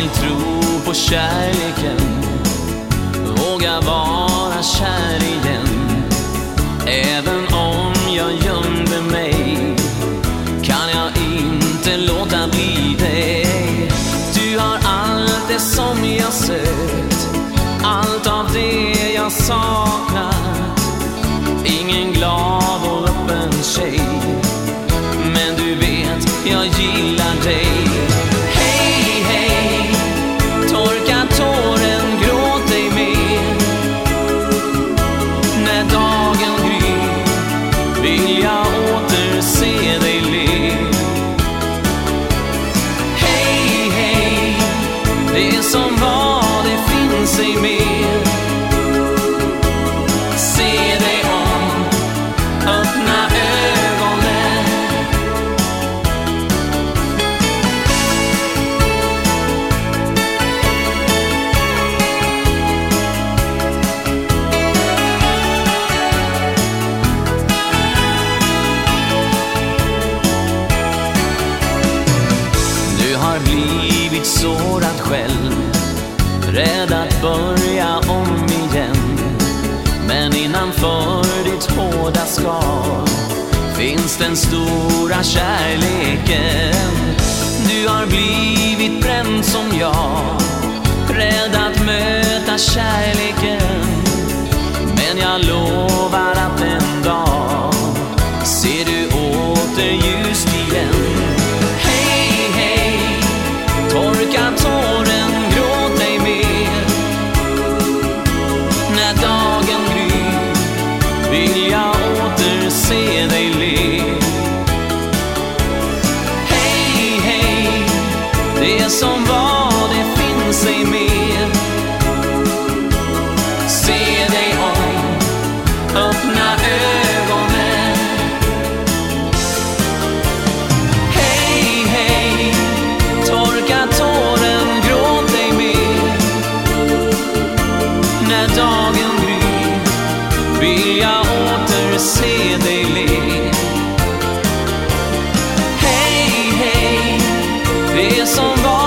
vill tro på kärleken, våga vara kär igen. Även om jag gömde mig kan jag inte låta bli dig. Du har allt det som jag sökt, allt av det jag saknat. Ingen glad och öppen tjej, men du vet jag gillar dig. Hej, hej, torka tåren, gråt dig mer. När dagen gryr vill jag åter se dig le. Hej, hej, det som var, det finns ej mer. Se dig om, öppna ögonen. Du har blivit sårad själv, rädd att börja om igen. Men innanför ditt hårda skal finns den stora kärleken. Du har blivit bränd som jag, rädd att möta kärleken. Men jag lovar att en dag ser du åter ljust igen. Hej, hej, torka tåren, gråt dig mer. När dagen gryr vill jag åter se dig le. Hej, hej, det som var, det finns ej mer. Se dig om, öppna ögonen. Hej, hej, torka tåren, gråt dig mer. När dagen gryr vill jag åter se dig le. Hej, hej, det som var,